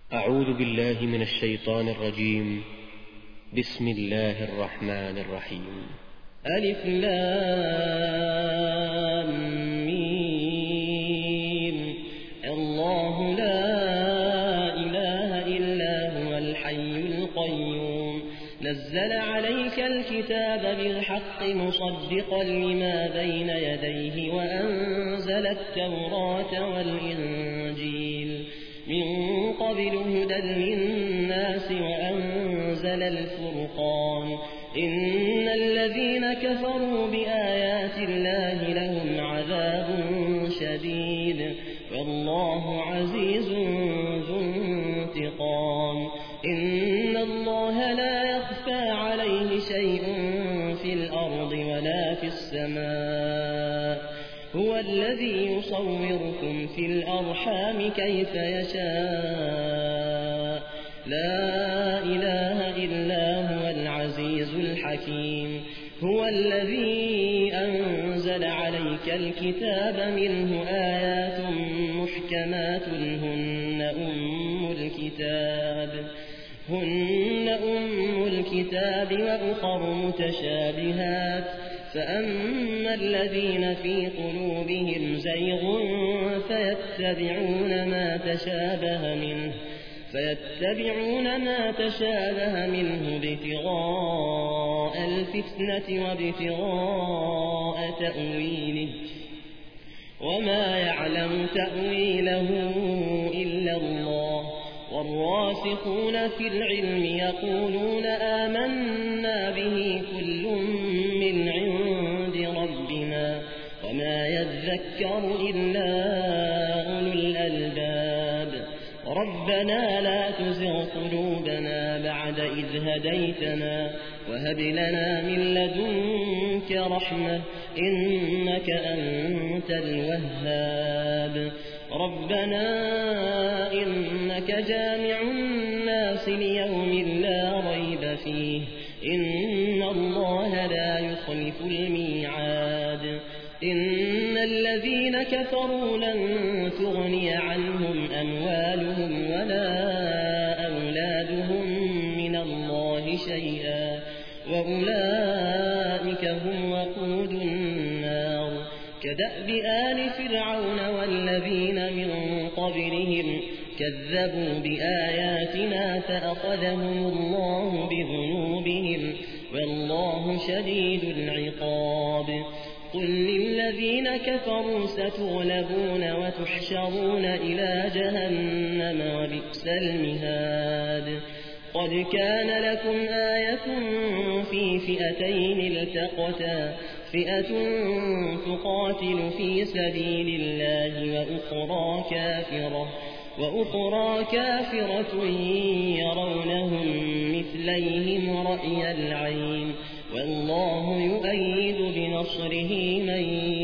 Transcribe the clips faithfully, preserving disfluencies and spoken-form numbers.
أعوذ بالله من الشيطان الرجيم. بسم الله الرحمن الرحيم. ألف لام ميم. الله لا إله إلا هو الحي القيوم. نزل عليك الكتاب بالحق مصدقا لما بين يديه وأنزل التوراة والإنجيل من قبل هدى للناس وأنزل الفرقان. إن الذين كفروا بآيات الله لهم عذاب شديد والله عزيز ذو انتقام. إن الله لا يخفى عليه شيء في الأرض ولا في السماء. هو الذي يصوركم في الأرحام كيف يشاء. لا إله إلا هو العزيز الحكيم. هو الذي أنزل عليك الكتاب منه آيات محكمات هن أم الكتاب هن أم الكتاب وأخر متشابهات فأما الذين في قلوبهم زيغ فيتبعون ما تشابه منه فيتبعون ما تشابه منه ابتغاء الفتنة وابتغاء تأويله وما يعلم تأويله إلا الله. والراسخون في العلم يقولون آمنا به كل من عند ربنا وما يذكر إلا أولو الألباب. ربنا لا تزغ قلوبنا بعد إذ هديتنا وهب لنا من لدنك رحمة إنك أنت الوهاب. ربنا إنك جامع الناس ليوم لا ريب فيه إن الله لا يخلف الميعاد. إن الذين كفروا لن تغني عنهم أموالهم ولا أولادهم من الله شيئا وأولئك هم وقود النار. كدأب آل فرعون والذين من قبلهم كذبوا بآياتنا فأخذهم الله بذنوبهم والله شديد العقاب. قل للذين كفروا ستغلبون وتحشرون إلى جهنم وبئس المهاد. قد كان لكم آية في فئتين التقتا فئة تقاتل في سبيل الله وأخرى كافرة وأخرى كافرة يرونهم مثليهم رأي العين والله يؤيد بنصره من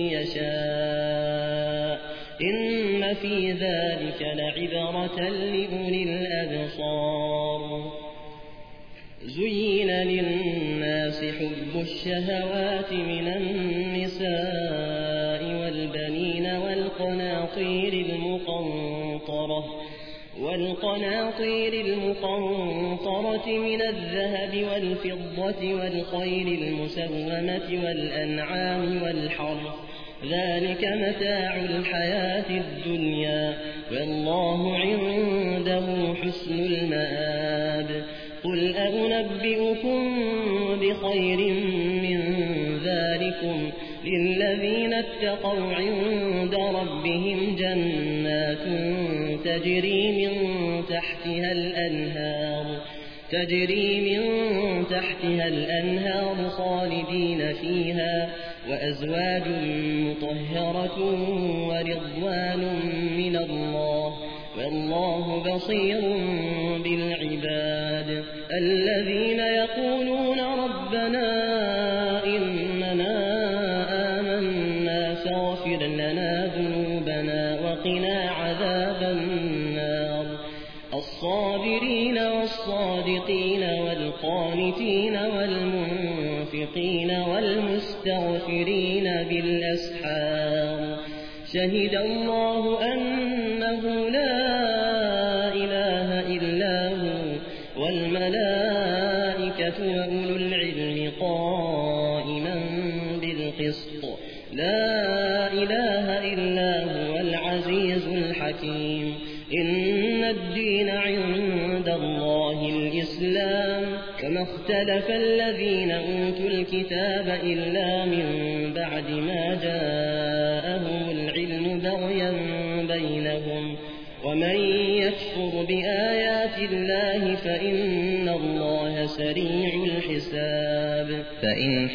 يشاء. إن في ذلك لعبرة لأولي الأبصار. زين للناس حب الشهوات من النساء والبنين والقناطير المقنطرة والقناطير المقنطرة من الذهب والفضة والخيل المسومة والأنعام والحرث ذلك متاع الحياة الدنيا والله عنده حسن المآب. قل أنبئكم بخير من ذلكم للذين اتقوا عند ربهم جنات تجري من تحتها الأنهار تجري من تحتها الأنهار خالدين فيها وأزواج مطهرة ورضوان من الله والله بصير بالعباد. الذين يقولون ربنا إننا آمنا فاغفر لنا ذنوبنا وقنا عذاب النار. الصابرين والصادقين والقانتين والمنفقين والمستغفرين بالأسحار. شهد الله أنه لا إله إلا وأولو العلم قائما بالقسط لا إله إلا هو العزيز الحكيم إن الدين عند الله الإسلام وما اختلف الذين أوتوا الكتاب إلا من بعد ما جاءهم العلم بغيا بينهم ومن يكفر بآيات الله فإن الله سريع الحساب فإن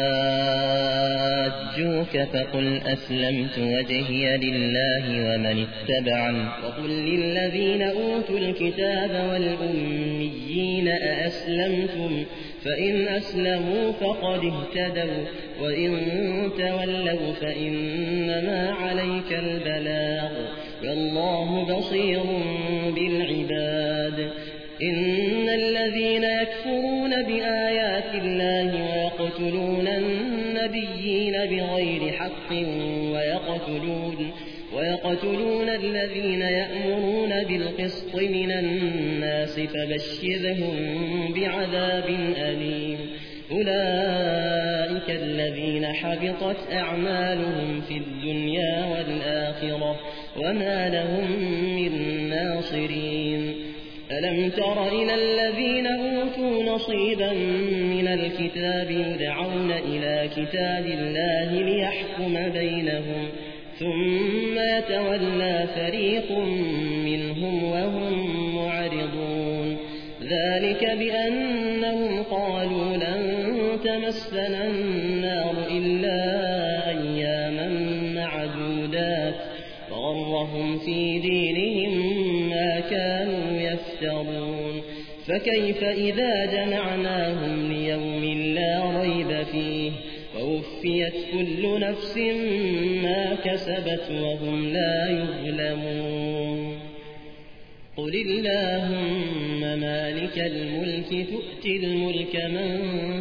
حاجوك فقل أسلمت وجهي لله ومن اتبعني وقل للذين أوتوا الكتاب والأميين أأسلمتم فإن أسلموا فقد اهتدوا وإن تولوا فإنما عليك البلاغ والله بصير بالعباد إن الذين يكفرون بآيات الله ويقتلون النبيين بغير حق ويقتلون, ويقتلون الذين يأمرون بالقسط من الناس فبشرهم بعذاب أليم أولئك الذين حبطت أعمالهم في الدنيا والآخرة وما لهم من ناصرين ألم تر إلى الذين أوتوا نصيبا من الكتاب يدعون إلى كتاب الله ليحكم بينهم ثم يتولى فريق منهم وهم معرضون ذلك بأنهم قالوا لن تمسنا النار إلا أياما معدودات وغرهم في دينهم ما كانوا يفترون فكيف إذا جمعناهم ليوم لا ريب فيه ووفيت كل نفس ما كسبت وهم لا يظلمون قل اللهم مالك الملك تؤتي الملك من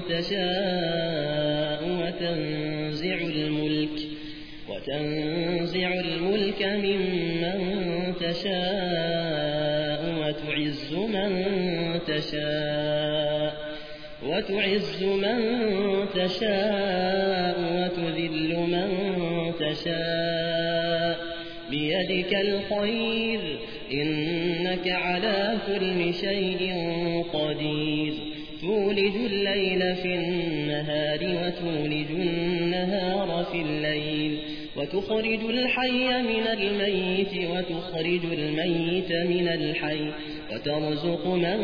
تشاء وتنزع الملك وتنزع الملك ممن تشاء وتعز من تشاء وتعز من تشاء وتذل من تشاء بيدك الخير إنك على كل شيء قدير تولج الليل في النهار وتولج النهار في الليل وتخرج الحي من الميت وتخرج الميت من الحي وترزق من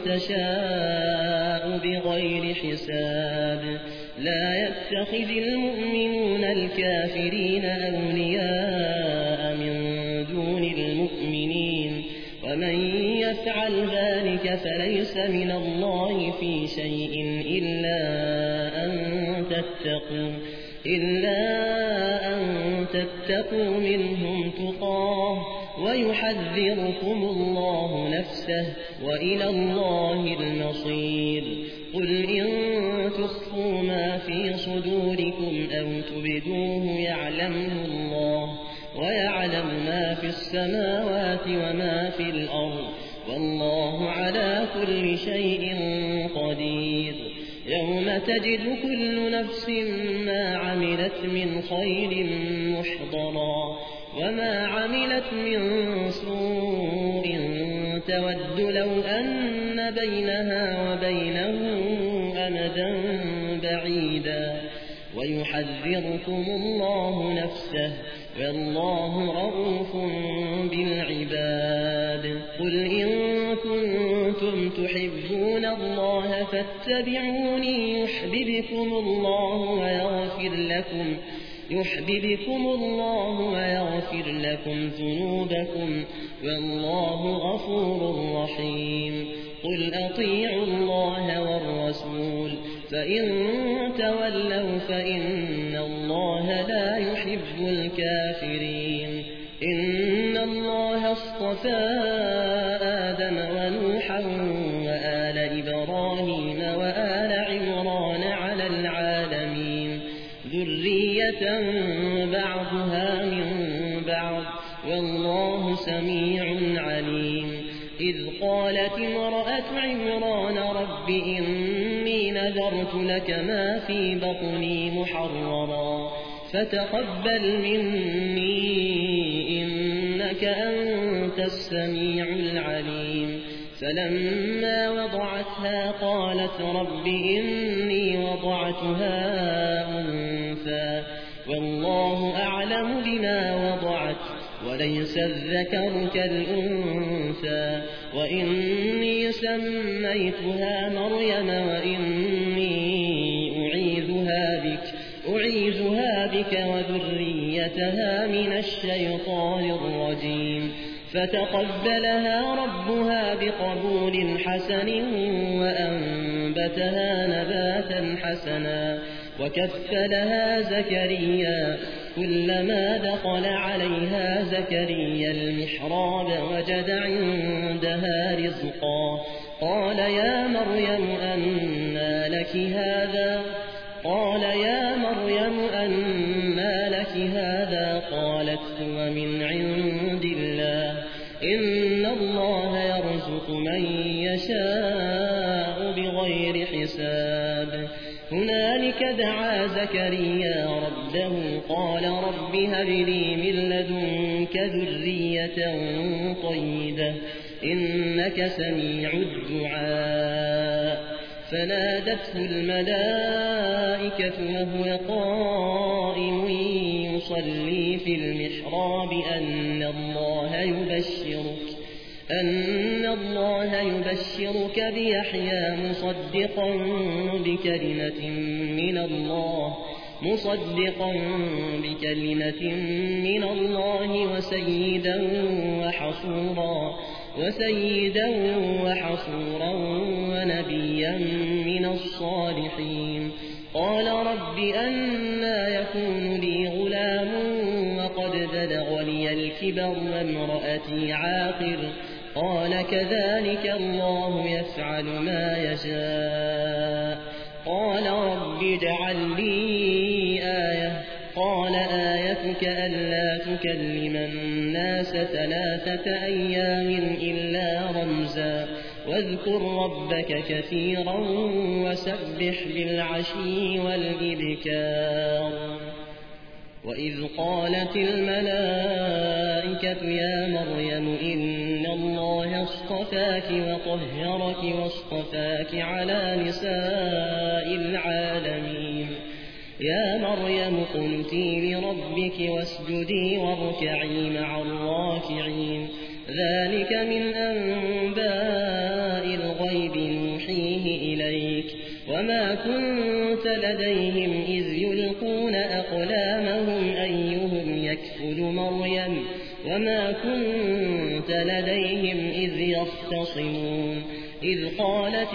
تشاء بغير حساب لا يتخذ المؤمنون الكافرين أولياء من دون المؤمنين ومن يفعل ذلك فليس من الله في شيء إلا أن تتقوا إلا أن تتقوا منهم تقاه ويحذركم الله نفسه وإلى الله المصير قل إن تخفوا ما في صدوركم أو تبدوه يعلمه الله ويعلم ما في السماوات وما في الأرض والله على كل شيء قدير يوم تجد كل نفس ما عملت من خير محضرا وما عملت من سوء تود لو أن بينها وبينه أمدا بعيدا ويحذركم الله نفسه والله رؤوف بالعباد قل إن كنتم تحبون الله فاتبعوني يحببكم الله ويغفر لكم يحببكم الله ويغفر لكم ذنوبكم والله غفور رحيم قل أطيعوا الله والرسول فإن تولوا فإن الله لا يحب الكافرين إن الله اصطفى آدم ونوحا وآل إبراهيم وآل عمران على العالمين ذرية بعضها من بعض والله سميع عليم إذ قالت امرأة عمران رب إني نذرت لك ما في بطني محررا فتقبل مني إنك أنت السميع العليم فلما وضعتها قالت رب إني وضعتها أنثى والله أعلم بما وضعت وليس الذكر كالأنثى وإني سميتها مريم وإني أعيذها بك أعيذها بك وذريتها من الشيطان الرجيم فتقبلها ربها بقبول حسن وأنبتها نباتا حسنا وكفلها زكريا كلما دخل عليها زكريا المحراب وجد عندها رزقا قال يا مريم أنى لك هذا قال يا مريم أنى لك هذا قالت هو من عند الله إن الله يرزق من يشاء بغير حساب هنالك دعا زكريا ربه قال رب هب لي من لدنك ذرية طيبة إنك سميع الدعاء فنادته الملائكة وهو قائم يصلي في المحراب أن الله يبشرك أن الله يبشرك بيحيى مصدقا بكلمة من الله مصدقا بكلمة من الله وسيدا وحصورا وسيدا وحصورا ونبيا من الصالحين قال رب أنى يكون لي غلام وقد بلغني الكبر وامرأتي عاقر قال كذلك الله يفعل ما يشاء قال رب اجعل لي آية قال آيتك ألا تكلم الناس ثلاثة أيام إلا رمزا واذكر ربك كثيرا وسبح بالعشي والإبكار وإذ قالت الملائكة يا مريم إن الله اصطفاك وطهرك واصطفاك على نساء العالمين يا مريم قنتي لربك واسجدي واركعي مع الراكعين ذلك من أنباء الغيب نوحيه إليك وما كنت لديهم إذ يلقون أقلامهم أيهم يكفل مريم وما كنت لديهم إذ يختصمون إذ قالت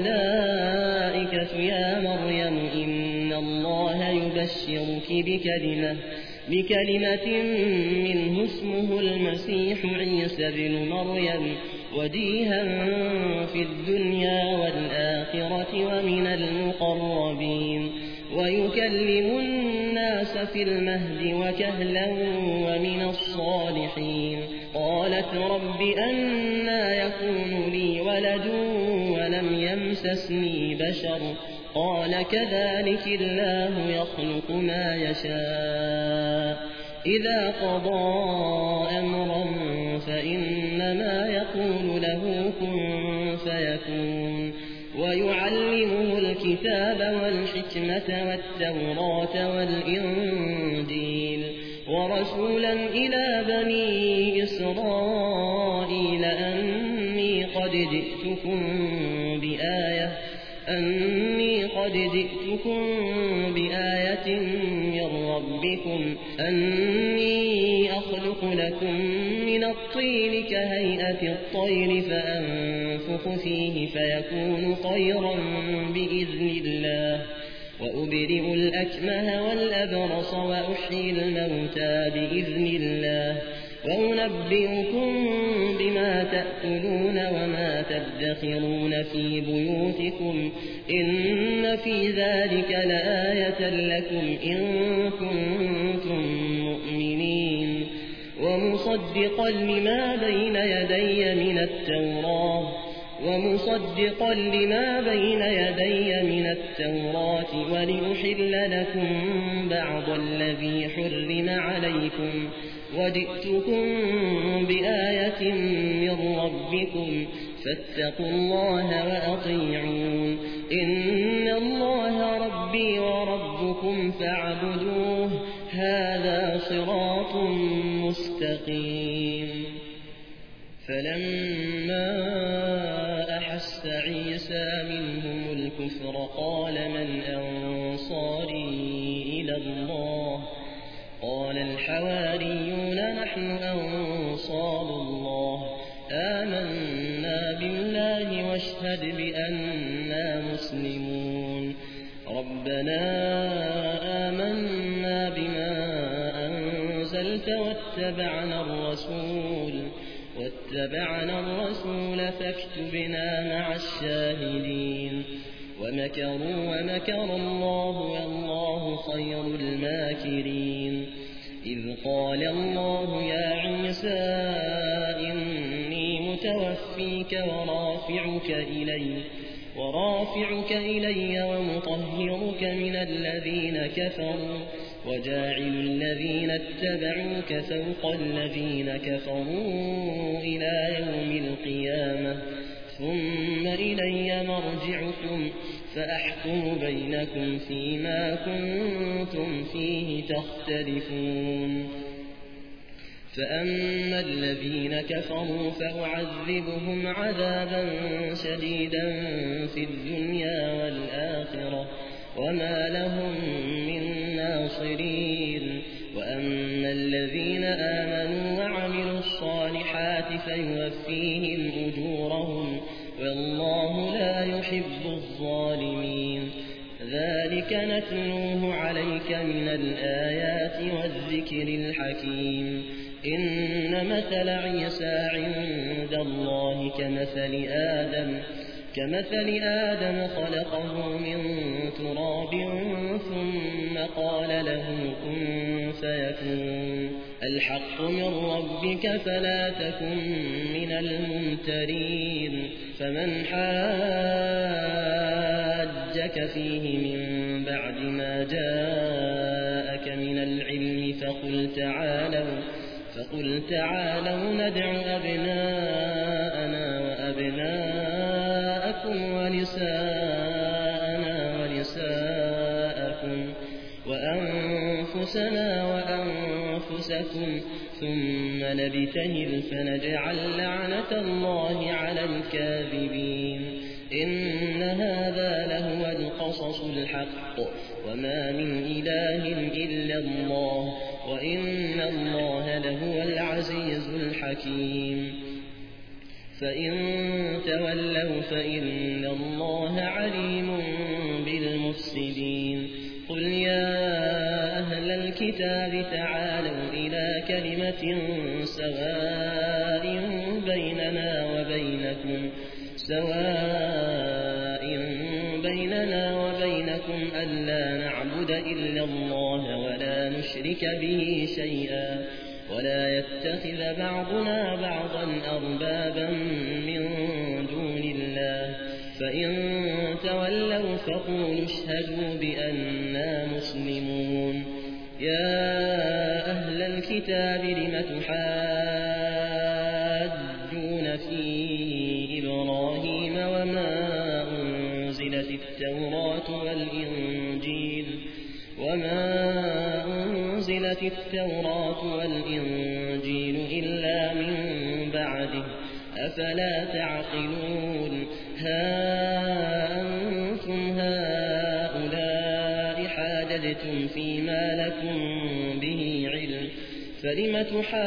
الملائكة يا مريم إن الله يبشرك بكلمة بكلمة منه اسمه المسيح عيسى بن مريم وجيها في الدنيا والآخرة ومن المقربين ويكلم الناس في المهد وكهلا ومن الصالحين قالت رب أنى يكون لي ولد ولم يمسسني بشر قال كذلك الله يخلق ما يشاء إذا قضى أمرا فإنما يقول له كن فيكون ويعلمه الكتاب والحكمة والتوراة والإنجيل ورسولا إلى بني إسرائيل أني قد جئتكم بآية أني قد جئتكم بآية من ربكم أني أخلق لكم من الطين كهيئة الطير فأنفخ فيه فيكون طيرا بإذن الله وأبرئ الأكمه والأبرص وأحيي الموتى بإذن الله وأنبئكم بما تأكلون وما تدخرون في بيوتكم إن في ذلك لآية لكم إن كنتم مؤمنين ومصدقا لما بين يدي من التوراة ومصدقا لما بين يدي من التوراة ولأحل لكم بعض الذي حرم عليكم وجئتكم بآية من ربكم فاتقوا الله وأطيعون إن الله ربي وربكم فاعبدوه هذا صراط مستقيم. فلما أحس عيسى منهم الكفر قال من أنصاري إلى الله قال الحواريون نحن أنصار الله آمنا بالله واشهد بأننا مسلمون ربنا آمنا بما أنزلت واتبعنا الرسول واتبعنا الرسول فاكتبنا مع الشاهدين ومكروا ومكر الله والله خير الماكرين. إذ قال الله يا عيسى إني متوفيك ورافعك إلي ورافعك إلي ومطهرك من الذين كفروا وجاعل الذين اتبعوك فوق الذين كفروا إلى يوم القيامة ثم إلي مرجعكم فأحكم بينكم فيما كنتم فيه تختلفون. فأما الذين كفروا فأعذبهم عذابا شديدا في الدنيا والآخرة وما لهم من ناصرين. وأما الذين آمنوا وعملوا الصالحات فيوفيهم أجورهم والله لا يحب الظالمين. ذلك نتلوه عليك من الآيات والذكر الحكيم. إن مثل عيسى عند الله كمثل آدم كمثل آدم خلقه من تراب ثم قال له كن فيكون. الحق من ربك فلا تكن من الممترين. فمن حاجك فيه من بعد ما جاءك من العلم فقل تعالوا فقل تعالوا ندع أبناءنا وأبناءكم ونساءنا ونساءكم وأنفسنا وأنفسكم ثم نبتهل فنجعل لعنة الله على الكاذبين. إن هذا لهو القصص الحق وما من إله إلا الله وإن الله لهو العزيز الحكيم. فإن تولوا فإن الله عليم بالمفسدين. قل يا أهل الكتاب تعالوا إلى كلمة سواء بيننا وبينكم سواء بيننا وبينكم ألا نعبد إلا الله ولا نشرك به شيئا ولا يتخذ بعضنا بعضا أربابا من دون الله. فإن تولوا فقولوا اشهدوا بأننا مسلمون. يا أهل الكتاب لم تحاجون في إبراهيم وما أنزلت التوراة والإنجيل وما أنزلت التوراة والإنجيل إلا من بعده أفلا تعقلون. ها أنتم هؤلاء حاججتم فيما لكم به علم فلم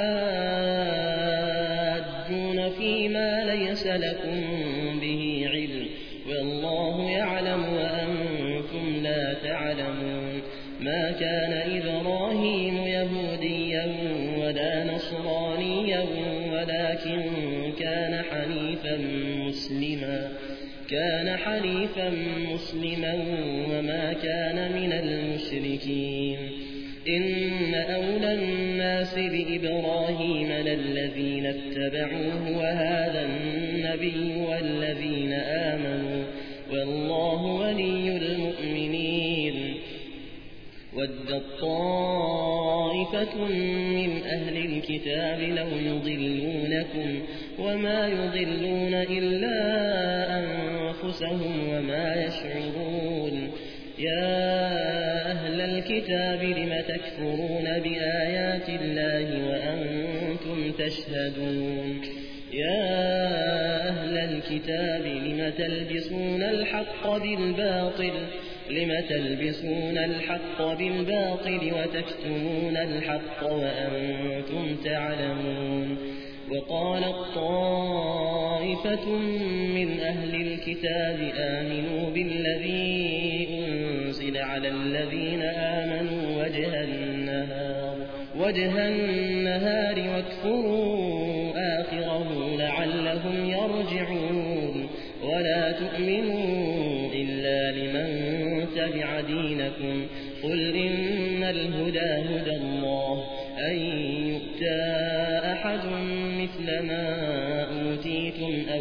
تحاجون فيما ليس لكم به علم والله يعلم وأنتم لا تعلمون. ما كان إبراهيم يهوديا ولا نصرانيا ولكن كان حنيفا مسلما كان حنيفا مسلما وما كان من المشركين. إن أولى الناس بإبراهيم للذين اتبعوه وهذا النبي والذين آمنوا والله ولي المؤمنين ودت طائفة من أهل الكتاب لو يضلونكم وما يضلون إلا أنفسهم وما يشعرون يا أهل الكتاب لم تكفرون بآيات الله وأنتم تشهدون يا أهل الكتاب لم تلبسون الحق بالباطل لم تلبسون الحق بالباطل وتكتمون الحق وأنتم تعلمون وقالت طائفة من أهل الكتاب آمنوا بالذي أنزل على الذين آمنوا وجه النهار وجه النهار واكفروا آخره لعلهم يرجعون ولا تؤمنوا إلا لمن تبع دينكم قل إن الهدى هدى الله أن يؤتى أحد مثل ما أوتيتم أو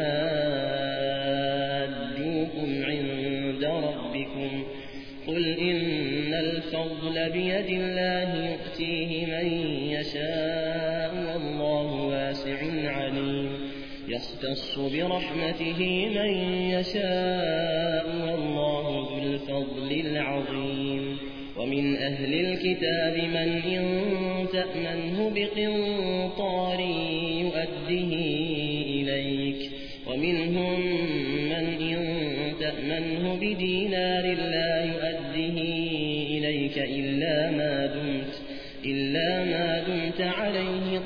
يحاجوكم عند ربكم قل إن الفضل بيد الله يؤتيه من يشاء والله واسع عليم يختص برحمته من يشاء والله ذو الفضل العظيم ومن أهل الكتاب من إن تأمنه بقنطار يؤده إليك ومنهم من إن تأمنه بدينار لا يؤده إليك إلا ما دمت إلا ما دمت عليه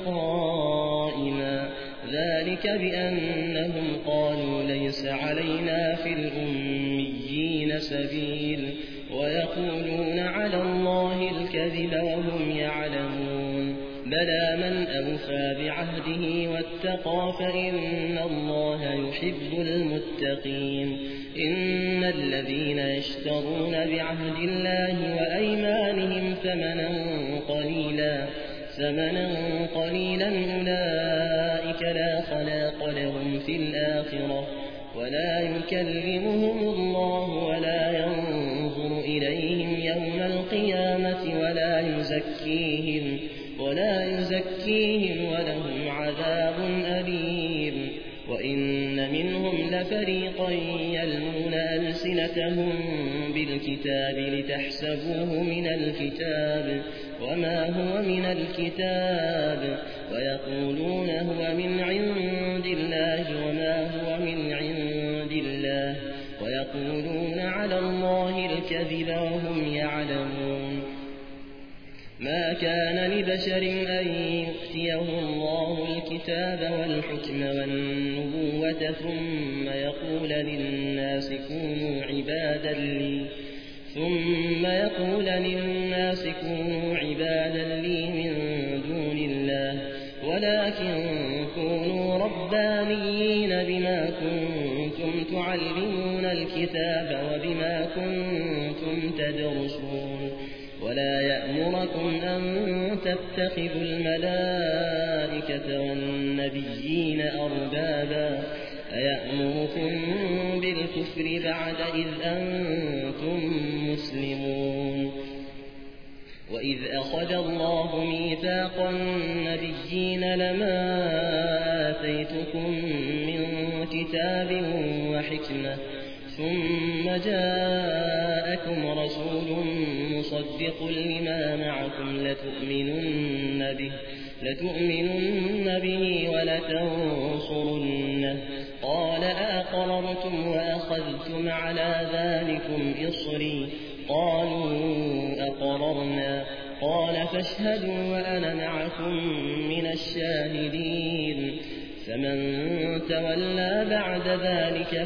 قائما ذلك بأنهم قالوا ليس علينا في الأميين سبيل ويقولون على الله الكذب وهم يعلمون بلى من أوفى بعهده واتقى فإن الله يحب المتقين إن الذين يشترون بعهد الله وأيمانهم ثمنا قليلا ثمنا قليلا أولئك لا خلاق لهم في الآخرة ولا يكلمهم الله ولا ينظر إليهم يوم القيامة ولا يزكيهم ولا يزكيهم ولهم عذاب أليم وإن منهم لفريقا يلمون ألسنتهم بالكتاب لتحسبوه من الكتاب وما هو من الكتاب ويقولون هو من عند الله وما هو من عند الله ويقولون على الله الكذب وهم يعلمون ما كان لبشر أن يؤتيه الله الكتاب والحكم والنبوة ثم يقول للناس كونوا عبادا لي ثم يقول للناس كونوا عبادا لي من دون الله ولكن كونوا ربانيين بما كنتم تعلمون الكتاب وبما كنتم تدرسون ولا يأمركم أن تتخذوا الملائكة والنبيين أربابا أيأمركم بالكفر بعد إذ أنتم مسلمون وإذ أخذ الله ميثاق النبيين لما آتيتكم من كتاب وحكمة ثم جاءكم رسول مصدق لما معكم لتؤمنن به لتؤمنن به ولتنصرنه قال أقررتم وأخذتم على ذلكم إصري قالوا أقررنا قال فاشهدوا وأنا معكم من الشاهدين فمن تولى بعد ذلك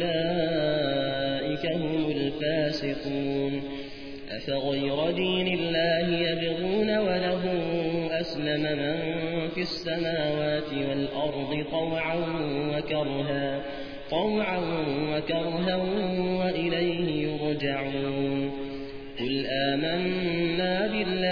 فأولئك هم الفاسقون أفغير دين الله يبغون وله أسلم من في السماوات والأرض طوعا وكرها طوعا وكرها وإليه يرجعون قل آمنا بالله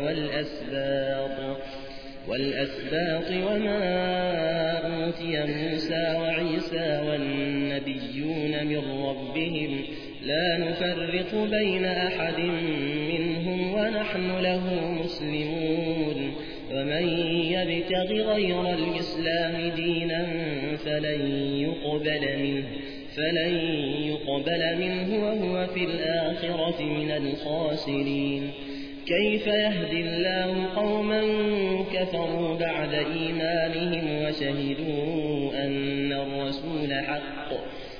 والأسباط والأسباط وما أوتي موسى وعيسى والنبيون من ربهم لا نفرق بين أحد منهم ونحن له مسلمون ومن يبتغ غير الإسلام دينا فلن يقبل منه فلن يقبل منه وهو في الآخرة من الخاسرين كيف يهدي الله قوما كفروا بعد إيمانهم وشهدوا أن الرسول حق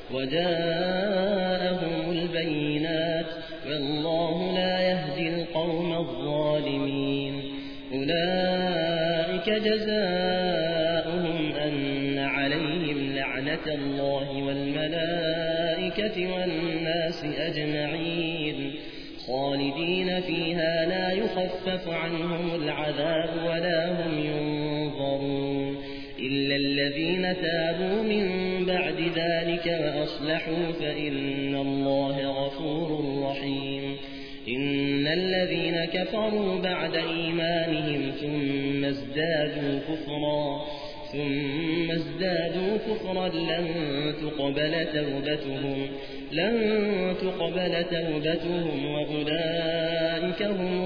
وجاءهم البينات والله لا يهدي القوم الظالمين أولئك جزاؤهم أن عليهم لعنة الله والملائكة والناس أجمعين خالدين فيها لا يخفف عنهم العذاب ولا هم ينظرون إلا الذين تابوا من بعد ذلك وأصلحوا فإن الله غفور رحيم إن الذين كفروا بعد إيمانهم ثم ازدادوا كفرا ثم ازدادوا كفرا لن تقبل توبتهم لن تقبل توبتهم وأولئك هم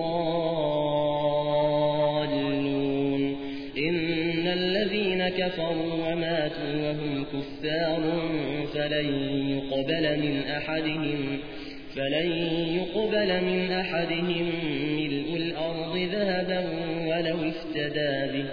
الضالون إن الذين كفروا وماتوا وهم كفار فلن يقبل من أحدهم فلن يقبل من أحدهم ملء الأرض ذهبا ولو افتدى به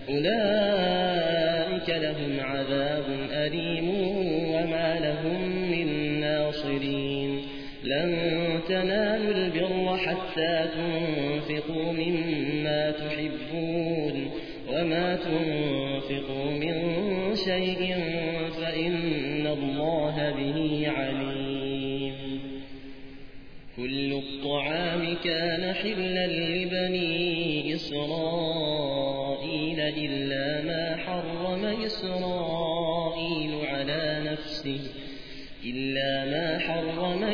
أولئك لهم عذاب أليم وما لهم من ناصرين لن تنالوا البر حتى تنفقوا مما تحبون وما تنفقوا من شيء فإن الله به عليم كل الطعام كان حلا لبني إسرائيل إلا ما حرم إسرائيل على نفسه إلا ما حرم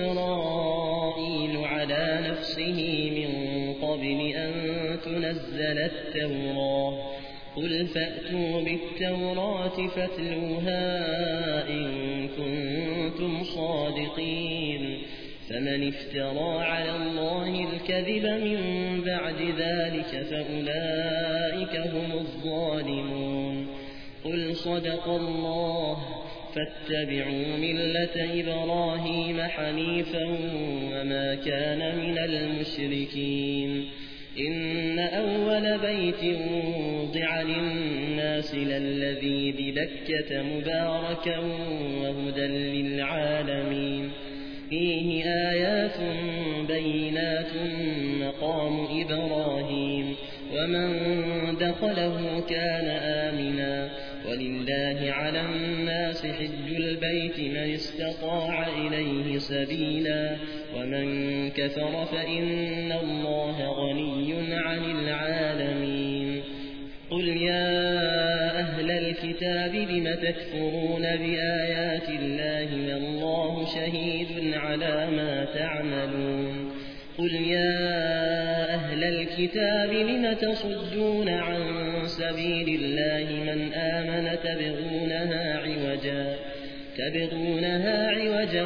إسرائيل على نفسه من قبل أن تنزل التوراة قل فأتوا بالتوراة فاتلوها إن كنتم صادقين فمن افترى على الله الكذب من بعد ذلك فأولئك هم الظالمون قل صدق الله فاتبعوا ملة إبراهيم حنيفا وما كان من المشركين إن أول بيت وضع للناس للذي ببكة مباركا وهدى للعالمين فيه آيات بينات مقام إبراهيم ومن دخله كان آمنا ولله على الناس حج البيت من استطاع إليه سبيلا ومن كفر فإن الله غني عن العالمين قل يا أهل الكتاب لم تكفرون بآيات الله والله شهيد على ما تعملون قل يا أهل الكتاب لم تصدون عن سبيل الله من آمن تبغونها عوجا تبغونها عوجا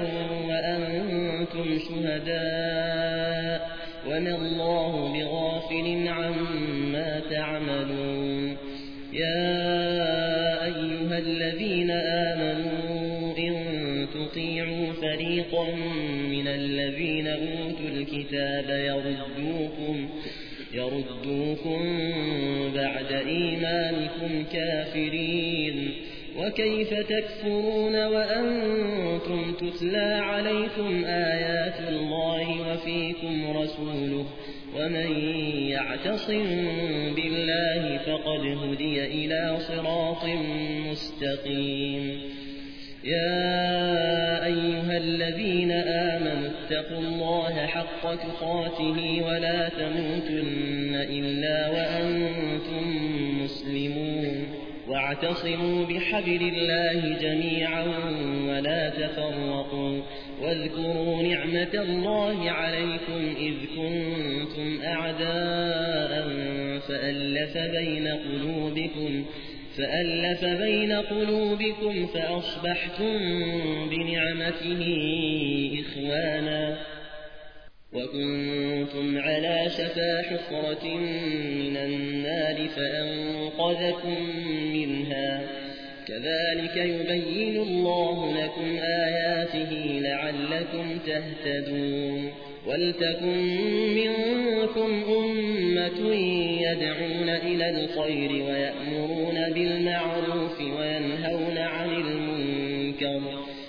وأنتم شهداء وما الله بغافل عما تعملون يا أيها الذين آمنوا إن تطيعوا فريقا من الذين أوتوا الكتاب يردوكم يردوكم بعد إيمانكم كافرين وكيف تكفرون وأنتم تتلى عليكم آيات الله وفيكم رسوله ومن يعتصم بالله فقد هدي إلى صراط مستقيم يا أيها الذين آمنوا اتقوا الله حق تقاته ولا تموتن إلا وأنتم مسلمون واعتصموا بحبل الله جميعا ولا تفرقوا واذكروا نعمة الله عليكم إذ كنتم أعداء فألف بين قلوبكم فألف بين قلوبكم فأصبحتم بنعمته إخوانا وكنتم على شفا حفرة من النار فأنقذكم منها كذلك يبين الله لكم آياته لعلكم تهتدون ولتكن منكم أمة يدعون إلى الخير ويأمرون بالمعروف وينهون عن المنكر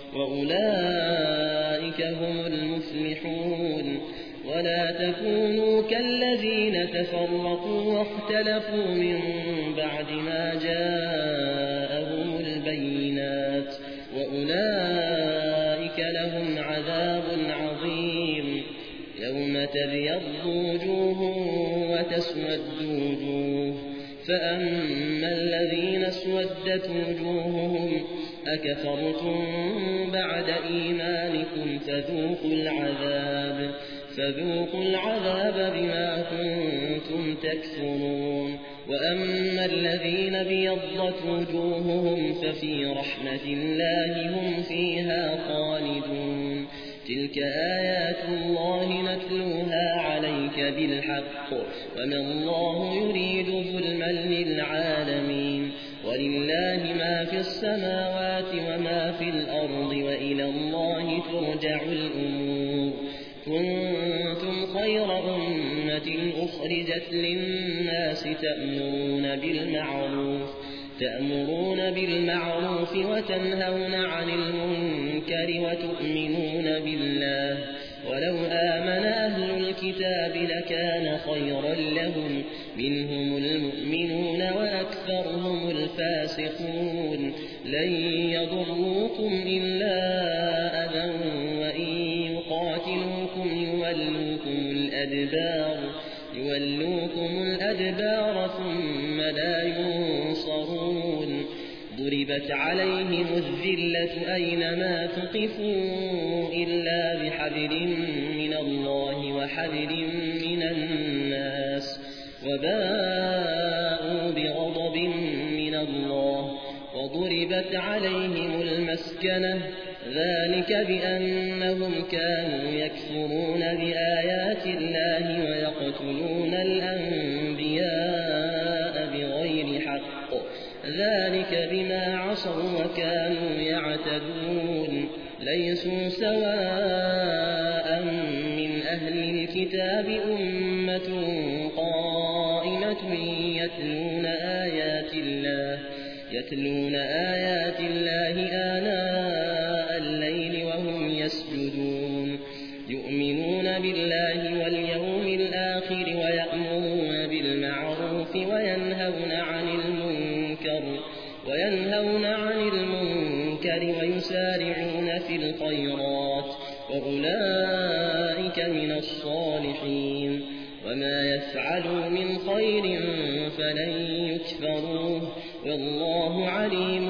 وأولئك هم المفلحون ولا تكونوا كالذين تفرقوا واختلفوا من بعد ما جاءهم البينات وأولئك لهم عذاب عظيم يوم تبيض وجوه وتسود وجوه فأما الذين اسودت وجوههم أكفرتم بعد إيمانكم فذوقوا العذاب فذوقوا العذاب بما كنتم تكفرون وأما الذين بيضت وجوههم ففي رحمة الله هم فيها خالدون تلك آيات الله نتلوها عليك بالحق وما الله يريد ظلما للعالمين ولله ما في السماوات وما في الأرض وإلى الله ترجع الأمور كنتم خير أمة أخرجت للناس تأمرون بالمعروف تأمرون بالمعروف وتنهون عن المنكر وتؤمنون بالله ولو آمن أهل الكتاب لكان خيرا لهم منهم المؤمنون وأكثرهم الفاسقون لن يضروكم إلا أذى وإن يقاتلوكم يولوكم الأدبار يولوكم الأدبار ثم لا ينصرون ضربت عليهم الذلة أينما ثقفوا إلا بحبل من الله وحبل من الناس وباءوا بغضب من الله وضربت عليهم المسكنة ذلك بأنهم كانوا يكفرون بآيات الله ويقتلون الأنبياء بغير حق ذلك بما عصوا وكانوا يعتدون ليسوا سواء من أهل الكتاب أمة قائمة يتلون آيات الله يتلون آيات الله آناء الليل وهم يسجدون يؤمنون بالله واليوم الآخر ويأمرون بالمعروف وينهون عن المنكر وينهون عن المنكر ويسارعون في الخيرات وأولئك من الصالحين وما يفعلوا من خير فلن يكفروه والله عليم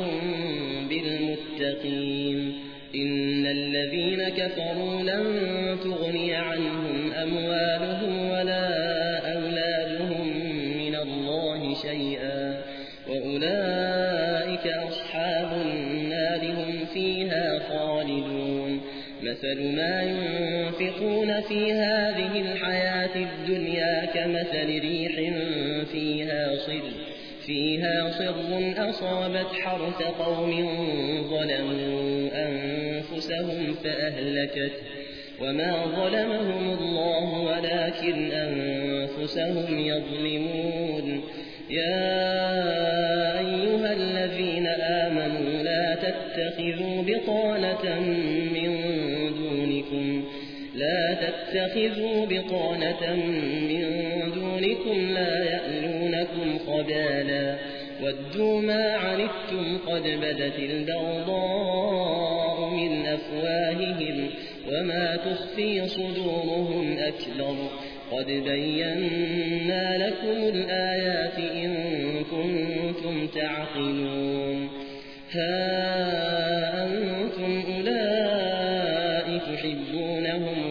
بالمتقين إن الذين كفروا لن تغني عنهم أموالهم ولا أولادهم من الله شيئا وأولئك أصحاب النار هم فيها خالدون مثل ما ينفقون في هذه الحياة الدنيا كمثل ريح فيها صر فيها صر أصابت حرث قوم ظلموا أنفسهم فأهلكت وما ظلمهم الله ولكن أنفسهم يظلمون يا أيها الذين آمنوا لا تتخذوا بطانة من دونكم لا تتخذوا بطانة من دونكم لا يألونكم خبالا ودوا ما عنتم قد بدت البغضاء من أفواههم وما تخفي صدورهم أكبر قد بينا لكم الآيات إن كنتم تعقلون ها أنتم أولئك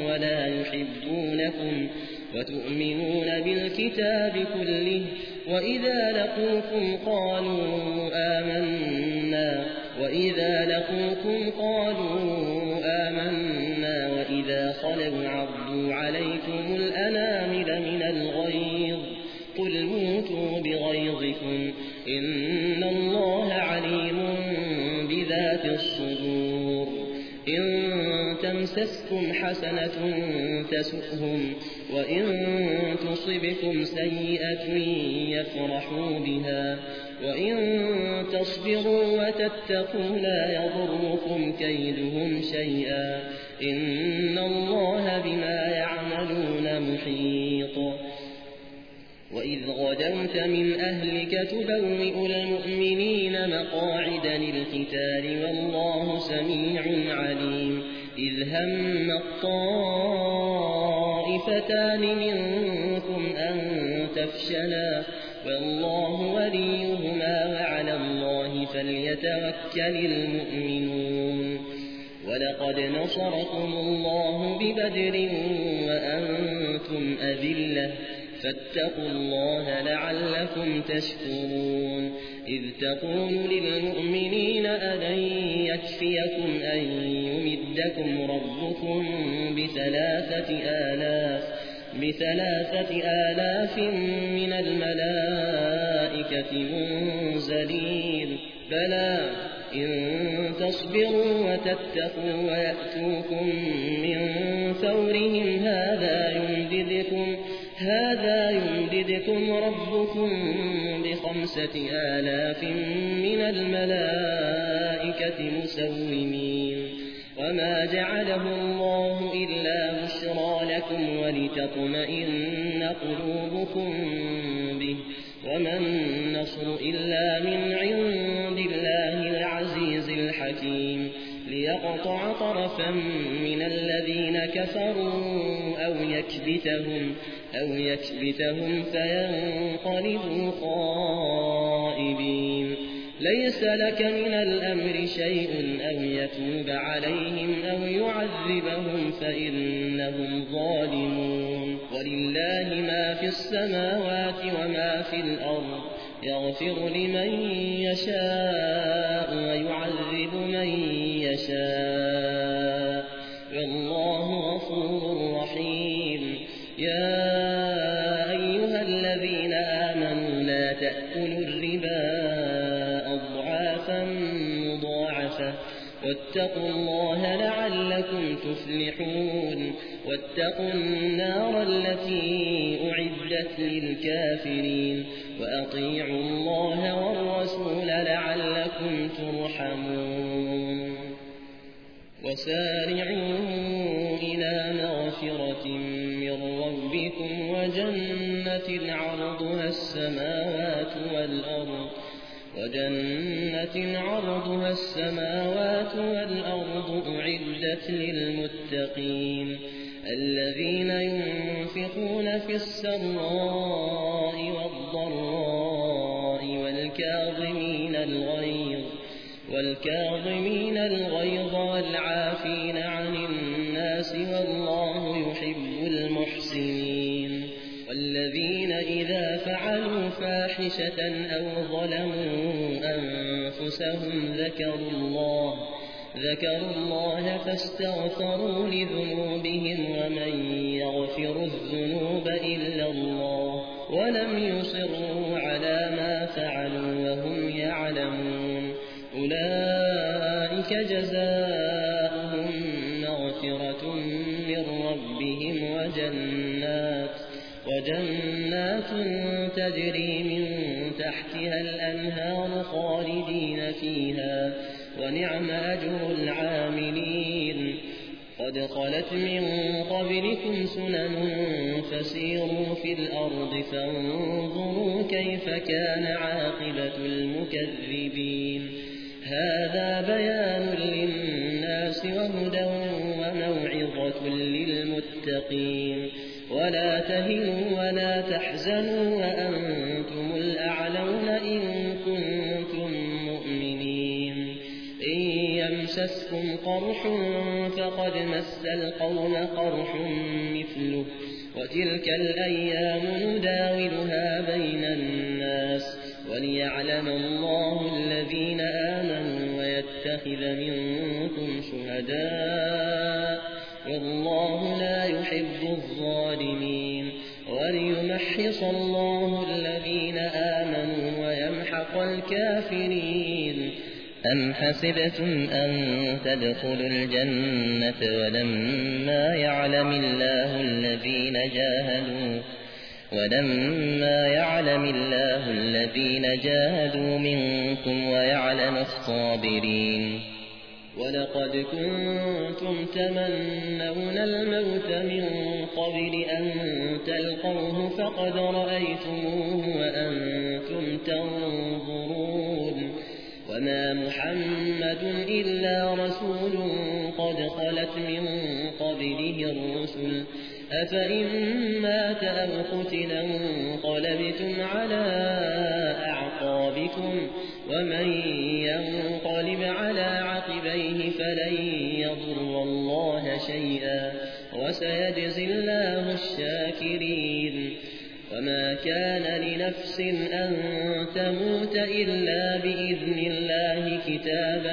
ولا يحبونكم وتؤمنون بالكتاب كله وإذا لقوكم قالوا آمنا وإذا لقوكم قالوا آمنا وإذا خلوا عضوا عليكم الأنامل من الغيظ قل موتوا بغيظكم إن الله عليم بذات الصدور إن تمسسكم حسنة تسؤهم وإن تصبكم سيئة يفرحوا بها وإن تصبروا وتتقوا لا يضركم كيدهم شيئا إن الله بما يعملون محيط وإذ غدوت من أهلك تبوئ المؤمنين مقاعد للقتال والله سميع عليم إذ هم الطائفتان منكم أن تفشلا والله وليهما وعلى الله فليتوكل المؤمنون ولقد نصركم الله ببدر وأنتم أذلة فاتقوا الله لعلكم تشكرون إذ تقول للمؤمنين ألن يكفيكم أن يمدكم ربكم بثلاثة آلاف بثلاثة آلاف من الملائكة منزلين بلى إن تصبروا وتتقوا ويأتوكم من فورهم هذا يمددكم هذا يمددكم ربكم بخمسة آلاف من الملائكة مسومين وما جعله الله إلا بشرى لكم ولتطمئن قلوبكم به وما النصر إلا من عند الله العزيز الحكيم ليقطع طرفا من الذين كفروا أو يكبتهم أو يكبتهم فينقلبوا خائبين ليس لك من الأمر شيء أو يتوب عليهم أو يعذبهم فإنهم ظالمون ولله ما في السماوات وما في الأرض يغفر لمن يشاء ويعذب من يشاء والله غفور رحيم يا أيها الذين آمنوا لا تأكلوا الربا أضعافا مضاعفة واتقوا الله لعلكم تفلحون واتقوا النار التي أعدت للكافرين وأطيعوا الله والرسول لعلكم ترحمون وسارعوا إلى مغفرة من ربكم وجنة عرضها السماوات والأرض وجنة عرضها السماوات والأرض أعدت للمتقين الذين ينفقون في السراء والضراء والكاظمين الغيظ والكاظمين الغيظ والعافين عن الناس والله يحب المحسنين والذين إذا فعلوا فاحشة أو ظلموا أنفسهم ذكروا الله ذكروا الله فاستغفروا لذنوبهم ومن يغفر الذنوب إلا الله ولم يصروا على ما فعلوا وهم يعلمون أولئك جزاؤهم مغفرة من ربهم وجنات وجنات تجري من تحتها الأنهار خالدين فيها ونعم أجر العاملين قد خلت من قبلكم سنن فسيروا في الأرض فانظروا كيف كان عاقبة المكذبين هذا بيان للناس وهدى وموعظة للمتقين ولا تهنوا ولا تحزنوا وأنتم الأعلون إن كنتم مؤمنين إن يمسسكم قرح فقد مس القوم قرح مثله وتلك الأيام نداولها بين الناس وليعلم الله الذين آمنوا ويتخذ منكم شهداء والله لا يحب الظالمين وليمحص الله الذين آمنوا ويمحق الكافرين. أم حسبتم أن تدخلوا الجنة ولما يعلم الله الذين جاهدوا ولما يعلم الله الذين جاهدوا منكم ويعلم الصابرين. ولقد كنتم تمنون الموت من قبل أن تلقوه فقد رأيتموه وأنتم تنظرون وما محمد إلا رسول قد خلت من قبله الرسل أفإن مات أو قتل انقلبتم على أعقابكم ومن ينقلب على عقبيه فلن يضر الله شيئا وسيجزي الله الشاكرين. وما كان لنفس أن تموت إلا بإذن الله كتابا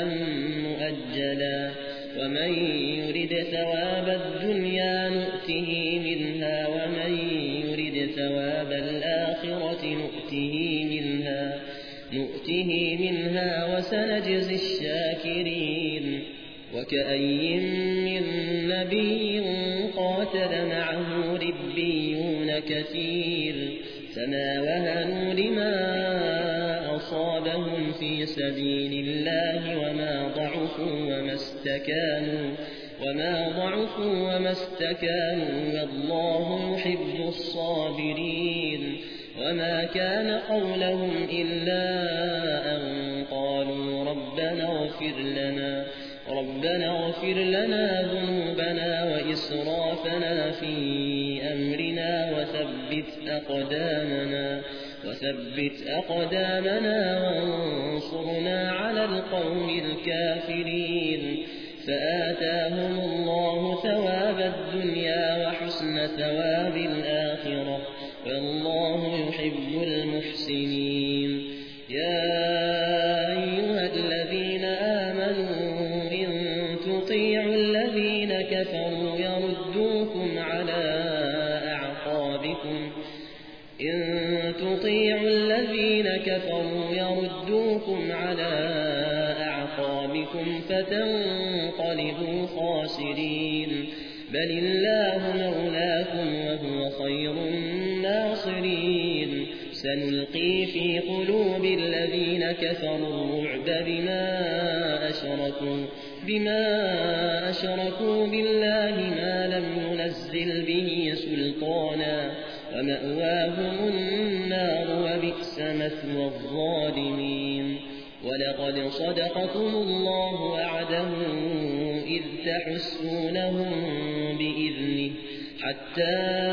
مؤجلا ومن يرد ثواب الدنيا نؤته منها ومن يرد ثواب الآخرة نؤته منها نؤته منها وسنجزي الشاكرين. وكأي من نبي قاتل معه ربيون كثير فما وهنوا لما أصابهم في سبيل الله وما ضعفوا وما استكانوا وما ضعفوا وما استكانوا والله يحب الصابرين. وما كان قولهم إلا أن قالوا ربنا اغفر لنا ربنا اغفر لنا ذنوبنا وإسرافنا في أمرنا وثبت أقدامنا وثبت أقدامنا وانصرنا على القوم الكافرين. فآتاهم الله ثواب الدنيا وحسن ثواب الآخرة والله يحب المحسنين. يا أيها الذين آمنوا إن تطيعوا الذين كفروا يردوكم على أعقابكم إن تطيعوا الذين كفروا يردوكم على أعقابكم فتنقلبوا خاسرين بل الله مولاكم وهو خير الناصرين. سنلقي في قلوب الذين كفروا الرعب بما أشركوا بما أشركوا بالله ما لم ينزل به سلطانا ومأواهم النار وبئس مثوى الظالمين. ولقد صدقكم الله وعده إذ تحسونهم بإذنه حتى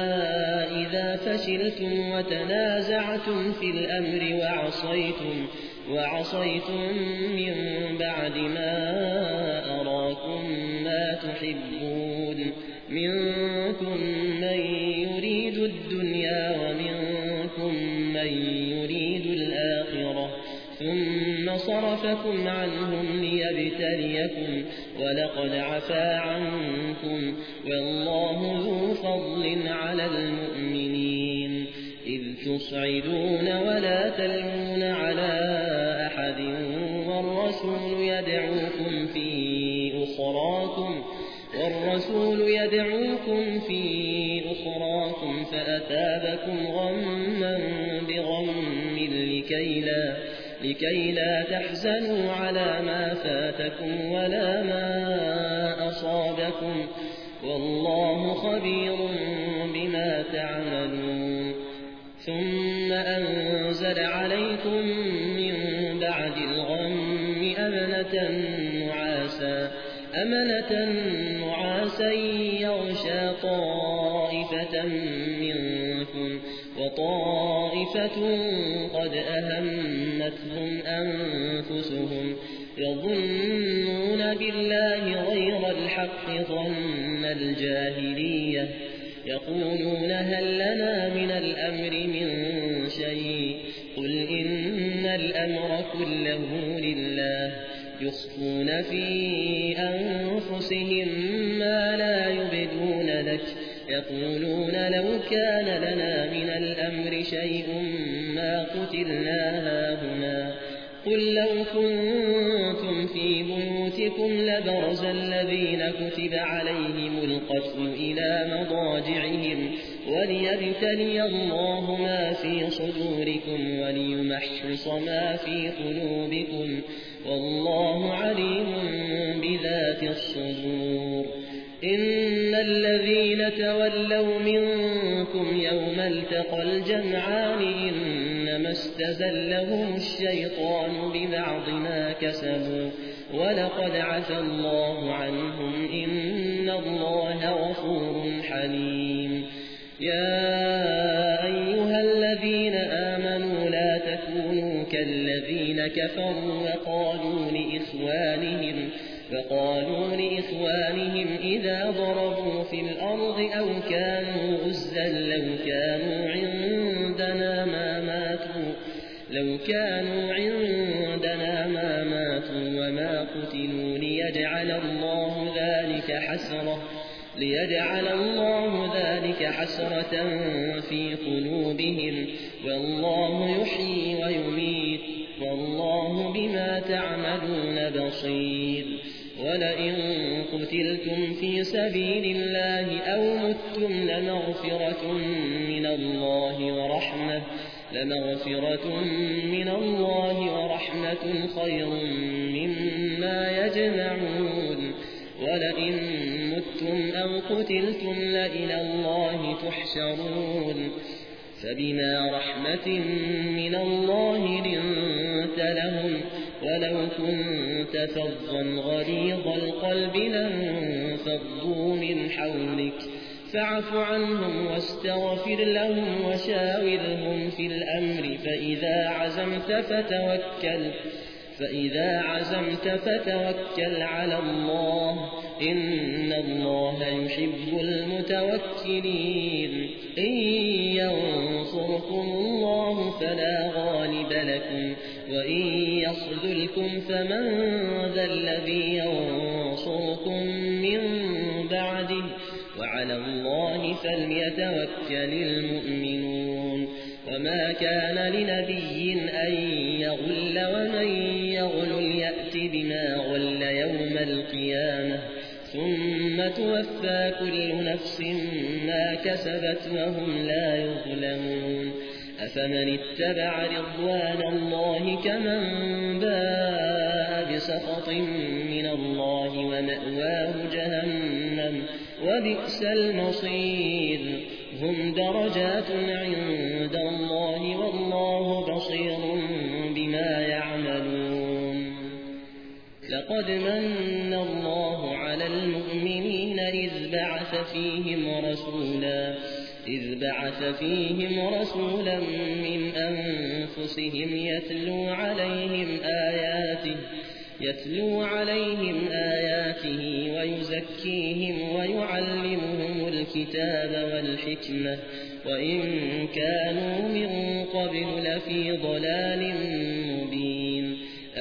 إذا فشلتم وتنازعتم في الأمر وعصيتم وعصيتم من بعد ما أراكم ما تحبون منكم من يريد الدنيا ومنكم من يريد الآخرة ثم صرفكم عنهم ليبتليكم ولقد عفا عنكم والله ذو فضل على المؤمنين. إذ تصعدون ولا تلوون على أحد والرسول يدعوكم في أخراكم والرسول يدعوكم في أخراكم فأثابكم غما بغم لكي لا لكي لا تحزنوا على ما فاتكم ولا ما أصابكم والله خبير بما تعملون. ثم أنزل عليكم من بعد الغم أمنة نعاسا أمنة نعاسا يغشى طائفة منكم وطائفة قد أهمتهم أنفسهم يظنون بالله غير الحق ظن الجاهلية يقولون هل لنا من الأمر من شيء قل إن الأمر كله لله يخفون في أنفسهم ما لا يبدون لك يقولون لو كان لنا من الأمر شيء ما قتلنا هاهنا قل لو كنتم في بيوتكم لبرز الذين كتب عليهم القتل إلى مضاجعهم وليبتلي الله ما في صدوركم وليمحص ما في قلوبكم والله عليم بذات الصدور إن الذين تولوا منكم يوم التقى الجمعان إنما استزلهم الشيطان ببعض ما كسبوا ولقد عفى الله عنهم إن الله غفور حليم يا أيها الذين آمنوا لا تكونوا كالذين كفروا وقالوا لإخوانهم فقالوا لإخوانهم إذا ضربوا في الأرض أو كانوا غزا لو كانوا عندنا ما ماتوا لو كانوا عندنا ما ماتوا وما قتلوا ليجعل الله ذلك حسرة ليجعل الله ذلك حسرة في قلوبهم والله يحيي ويميت والله بما تعملون بصير ولئن قتلتم في سبيل الله أو متم لمغفرة من الله ورحمة لمغفرة من الله ورحمة خير مما يجمعون ولئن متم أو قتلتم لإلى الله تحشرون فبما رحمة من الله لنت لهم ولو كنت فظا غليظ القلب لانفضوا من حولك فاعف عنهم واستغفر لهم وشاورهم في الأمر فإذا عزمت فتوكل فإذا عزمت فتوكل على الله إن الله يحب المتوكلين إن ينصركم الله فلا غالب لكم وإن يخذلكم فمن ذا الذي ينصركم من بعده وعلى الله فليتوكل المؤمنون وما كان لنبي أن يغل ومن يغل يأت بما غل يوم القيامة ثم توفى كل نفس ما كسبت وهم لا يظلمون أفمن اتبع رضوان الله كمن باء بسخط من الله ومأواه جهنم وبئس المصير هم درجات عند الله والله بصير بما يعملون لقد من الله على المؤمنين إذ بعث فيهم رسولا إذ بعث فيهم رسولا من أنفسهم يتلو عليهم آياته يتلو عليهم آياته ويزكيهم ويعلمهم الكتاب والحكمة وإن كانوا من قبل لفي ضلال مبين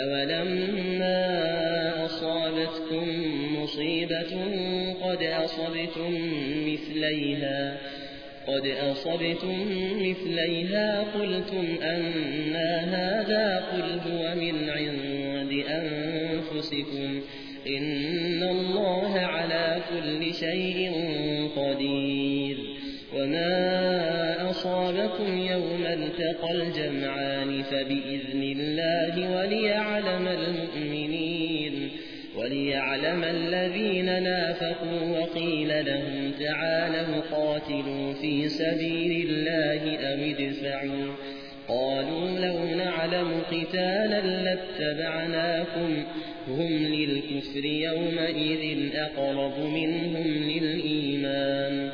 أولما أصابتكم مصيبة قد أصبتم مثليها قد أصبتم مثليها قلتم أنى هذا قل هو من عند أنفسكم إن الله على كل شيء قدير وما أصابكم يوم التقى الجمعان فبإذن الله وليعلم المؤمنين وليعلم الذين نافقوا وقيل لهم تعالوا قاتلوا في سبيل الله أو ادفعوا قالوا لو نعلم قتالا لاتبعناكم هم للكفر يومئذ أقرب منهم للإيمان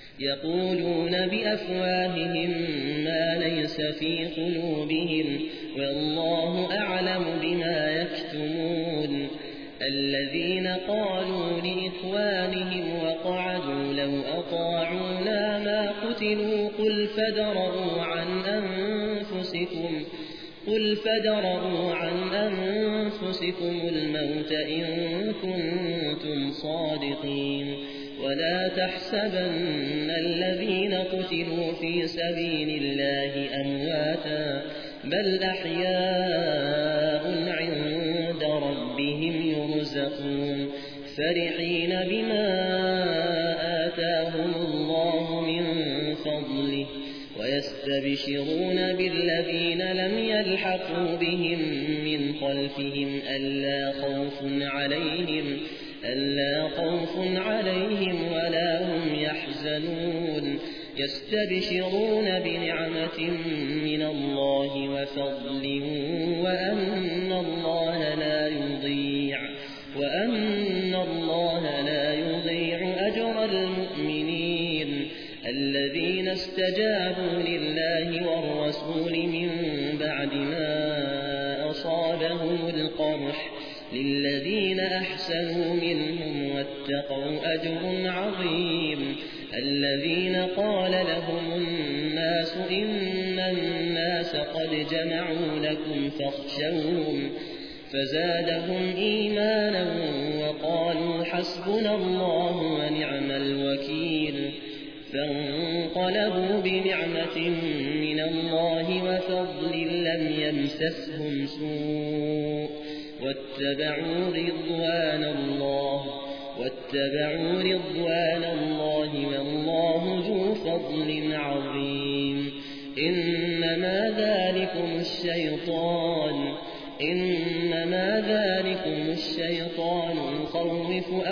يقولون بأفواههم ما ليس في قلوبهم والله أعلم بما يكتمون الذين قالوا لإخوانهم وقعدوا لو أطاعونا ما قتلوا قل فادرءوا عن أنفسكم قل فادرءوا عن أنفسكم الموت إن كنتم صادقين ولا تحسبن الذين قتلوا في سبيل الله أمواتا بل أحياء عند ربهم يرزقون فرحين بما آتاهم الله من فضله ويستبشرون بالذين لم يلحقوا بهم من خلفهم ألا خوف عليهم ألا خوف عليهم ولا هم يحزنون يستبشرون بنعمة من الله وفضل وأن الله لا يضيع وأن الله لا يضيع أجر المؤمنين الذين استجابوا لله والرسول من بعد ما أصابهم القرح للذين أحسنوا منهم واتقوا أجر عظيم الذين قال لهم الناس إن الناس قد جمعوا لكم فاخشوهم فزادهم إيمانا وقالوا حسبنا الله ونعم الوكيل فانقلبوا بنعمة من الله وفضل لم يمسسهم سوء واتبعوا رضوان الله واتبعوا رضوان الله والله ذو فضل عظيم إنما ذلكم الشيطان إنما ذلكم الشيطان يخوف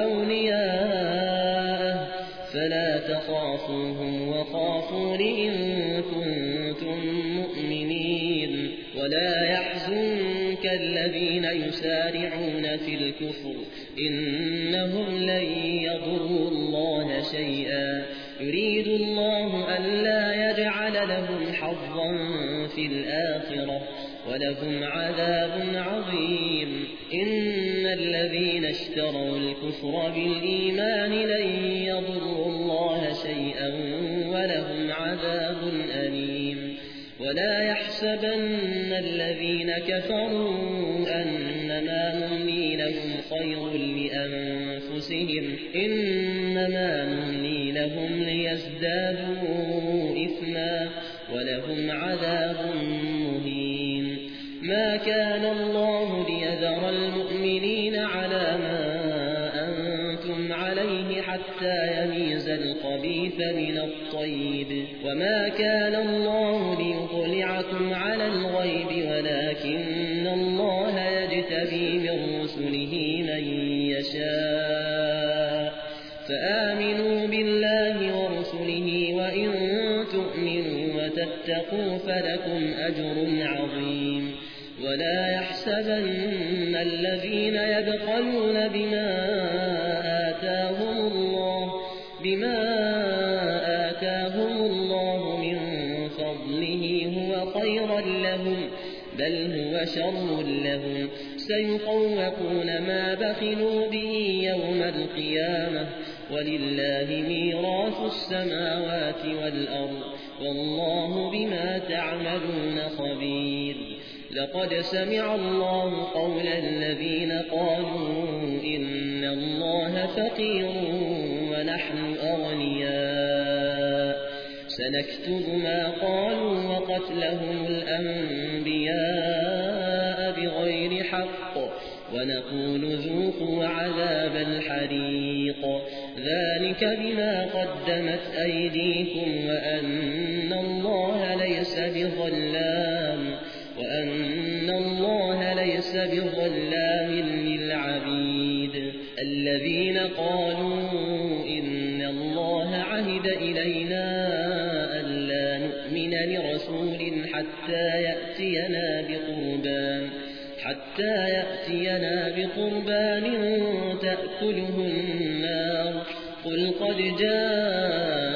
أولياءه فلا تخافوهم وخافون إن كنتم مؤمنين ولا يحزنك الذين يسارعون في الكفر إنهم لن يضروا الله شيئا يريد الله ألا يجعل لهم حظا في الآخرة ولهم عذاب عظيم إن الذين اشتروا الكفر بالإيمان لن يضروا الله شيئا ولهم عذاب أليم ولا يحسبن الذين كفروا أنما نملي لهم خير لأنفسهم إنما نملي لهم ليزدادوا إثما ولهم عذاب مهين ما كان الله ليذر المؤمنين على ما أنتم عليه حتى يميز الخبيث من الطيب وما كان الله ليطلعكم على الغيب ولكن الله يجتبي من رسله من يشاء فآمنوا بالله ورسله وإن تؤمنوا وتتقوا فلكم أجر عظيم ولا يحسبن الذين يبخلون بما آتاهم الله بما آتاهم الله من فضله هو خيرا لهم بل هو شر لهم سيطوقون ما بخلوا به يوم القيامة ولله ميراث السماوات والأرض والله بما تعملون خبير لقد سمع الله قول الذين قالوا إن الله فقير ونحن أغنياء سنكتب ما قالوا وقتلهم الأنبياء بغير حق ونقول ذوقوا عذاب الحريق ذلك بما قدمت أيديكم وأن الله ليس بظلام وأن الله ليس بظلام للعبيد الذين قالوا إن الله عهد إلينا ألا نؤمن لرسول حتى يأتينا بقربان حتى يأتينا بقربان تأكله النار قل قد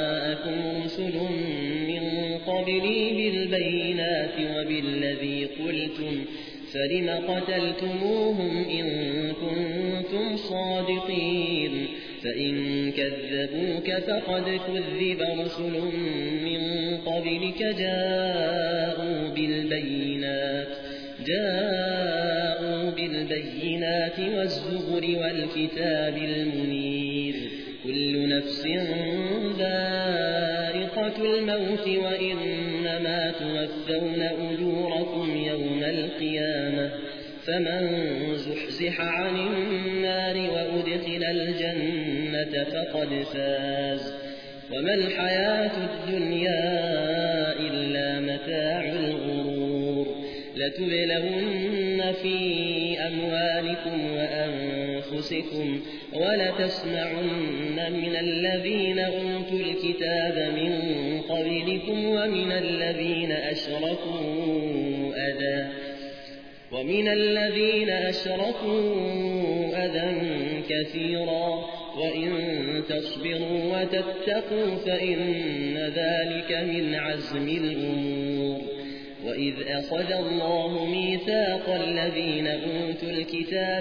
جاءكم رسل من قبلي بالبينات وبالذي قل قتلتم فلم قتلتموهم إن كنتم صادقين فإن كذبوك فقد كذب رسل من قبلك جاءوا بالبينات جاءوا بالبينات والزبر والكتاب المنير كل نفس ذائقة الموت وإنما توفون أجوركم يوم القيامة فمن زحزح عن النار وأدخل الجنة فقد فاز وما الحياة الدنيا إلا متاع الغرور لتبلون في أموالكم وأنفسكم ولتسمعن من الذين أوتوا الكتاب من قبلكم ومن الذين أشركوا أذى ومن الذين أشركوا أذى كثيرا وإن تصبروا وتتقوا فإن ذلك من عزم الأمور وإذ أخذ الله ميثاق الذين أوتوا الكتاب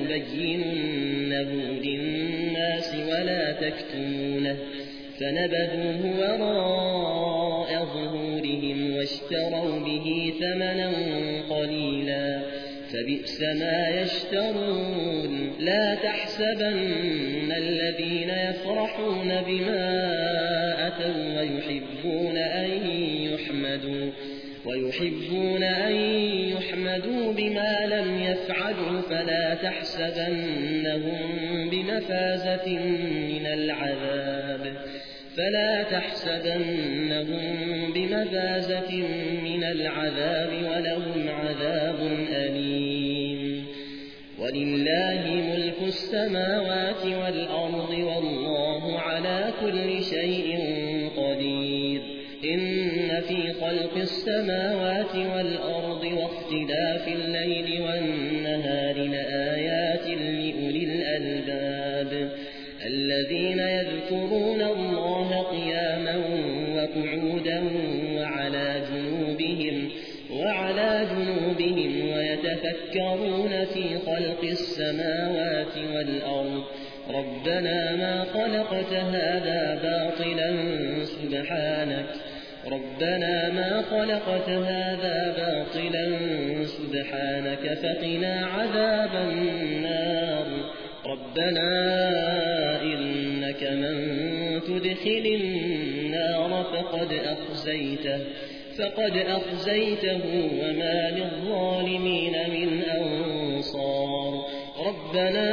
لتبيننه للناس ولا تكتمونه فنبذوه وراء ظهورهم واشتروا به ثمنا قليلا فبئس ما يشترون لا تحسبن الذين يفرحون بما أتوا ويحبون أن يحمدوا ويحبون أن يحمدوا بما لم يفعلوا فلا تحسبنهم بمفازة من العذاب فلا تحسبنهم بمفازة من العذاب ولهم عذاب أليم ولله ملك السماوات والأرض والله على كل شيء قدير إن في خلق السماوات والأرض واختلاف الليل والنهار لآيات لأولي الألباب الذين يذكرون الله قياما وقعودا وعلى جنوبهم وعلى جنوبهم ويتفكرون في خلق السماوات والأرض ربنا ما خلقت هذا باطلا سبحانك ربنا ما خلقت هذا باطلا سبحانك فقنا عذاب النار ربنا إنك من تدخل النار فقد أخزيته فقد أخزيته وما للظالمين من أنصار ربنا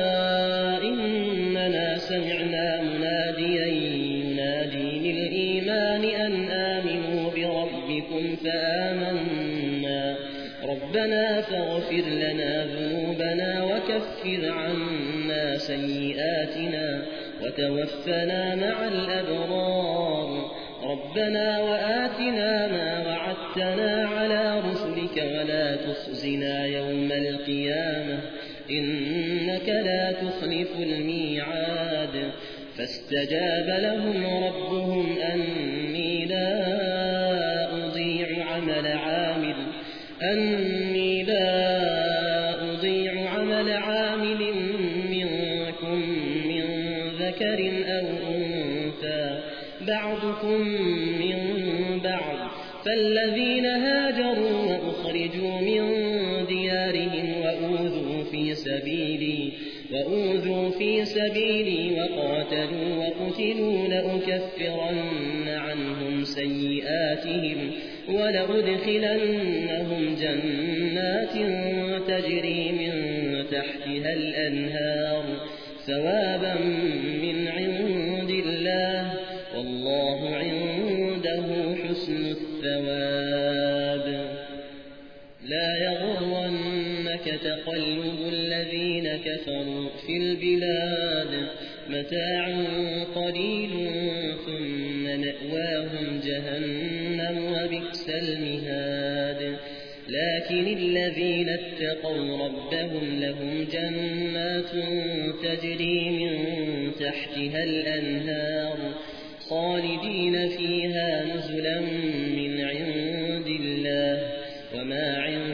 إننا سمعنا مناديا ينادي للإيمان أن آمنوا بربكم فآمنا ربنا فاغفر لنا ذنوبنا وكفر عنا سيئاتنا وتوفنا مع الأبرار ربنا وآتنا ما وعدتنا على رسلك ولا تخزنا يوم القيامة إنك لا تخلف الميعاد فاستجاب لهم ربهم أني لا أضيع عمل عامل أني لا أضيع عمل عامل منكم من ذكر أو أنثى بعضكم من بعض فالذين هاجروا وأخرجوا من ديارهم وأوذوا في سبيلي وأوذوا في سبيلي وقاتلوا وقتلوا لأكفرن عنهم سيئاتهم ولأدخلنهم جنات تجري من تحتها الأنهار ثوابا من عند الله والله عنده حسن الثواب لا يغرنك تقلب الذين كفروا في البلاد متاع قليل ثم مأواهم جهنم وبئس المهاد لكن الذين اتقوا ربهم لهم جنات تجري من تحتها الأنهار خالدين فيها نزلا من عند الله وما عند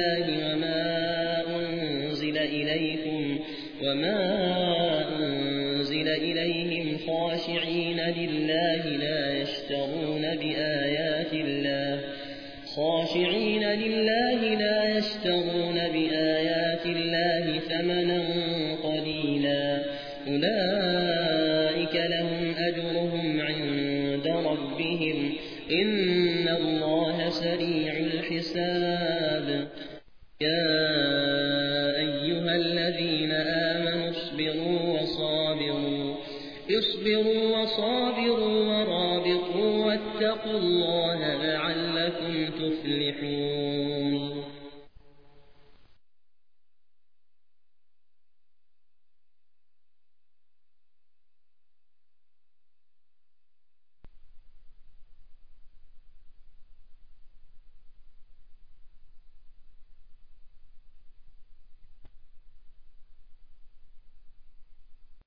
الله وما أنزل إليكم وما أنزل إليهم خاشعين لله لا يشترون بآيات الله خاشعين لله لا يشترون بآيات الله ثمنا قليلا أولئك لهم أجرهم عند ربهم إن الله سريع الحساب يا أيها الذين آمنوا اصبروا وصابروا اصبروا وصابروا